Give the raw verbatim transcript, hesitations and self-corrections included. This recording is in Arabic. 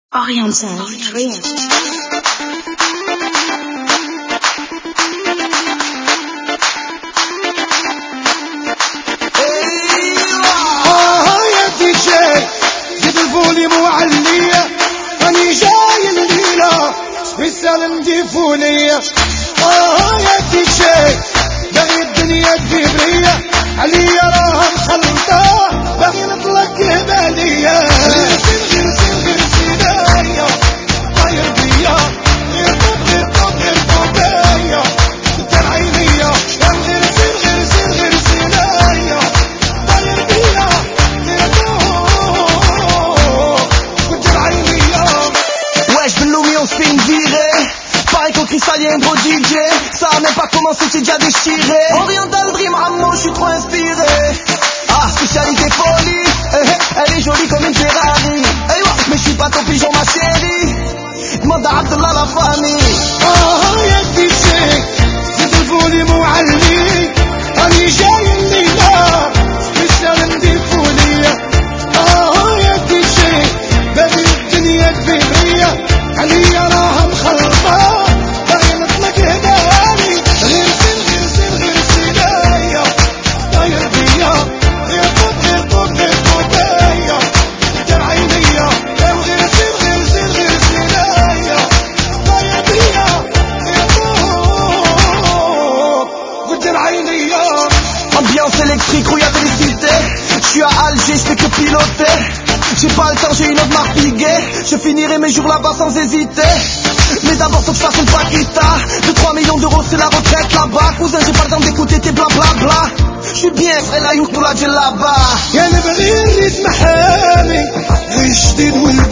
Oriental Trio. فولية آه يا ديجي باغي الدنيا تجيبرية عليا راها مخلطة باغي نطلق بالية غيرسين غيرسين غيرسين هيا طاير بيا غير طوب غير طوب غير طوبية دار عينيا غيرسين غيرسين غيرسين هيا طاير بيا غير طوب دار عينيا. Wesh Belloumi on se fait une virée. Pareil qu'au cristal y'a un gros D J. Ça a même pas commencé, c'est déjà déchiré. Oriental Dream, Ramon, je suis trop inspiré. Ah, spécialité folie, eh, eh, elle est jolie comme une Ferrari. Hey, ouais, mais je suis pas ton pigeon ma chérie. Demande à Abdallah la famille. آه يا ديجي زيد الفوليوم وعلي راني جاي الليلة سبيشال نضيفو ليا. آه يا ديجي باغي الدنيا تبيبرية عليا راها مخلطة باغي نطلق هدالي غيرسين غيرسين غيرسين هيا طاير بيا غير طوب غير طوب غير طوبية دار عينيا غيرسين غيرسين غيرسين هيا طاير بيا غير طوب دار عينيا. Ambiance électrique, rouille à féliciter. J'suis à Alger, j'fais que piloter. J'ai pas le temps, j'ai une autre marque piguée. Je finirai mes jours là-bas sans hésiter. Mais d'abord faut que je fasse une paquita. deux trois millions d'euros c'est la retraite là-bas. Cousin j'ai pas le temps d'écouter tes bla bla bla. J'suis bien frais la youk pour la là-bas. يا نبغي الريتم حالي غير جديد